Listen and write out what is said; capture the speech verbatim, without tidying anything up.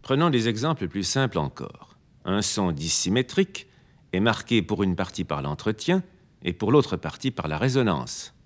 Prenons des exemples plus simples encore. Un son dissymétrique est marqué pour une partie par l'entretien et pour l'autre partie par la résonance.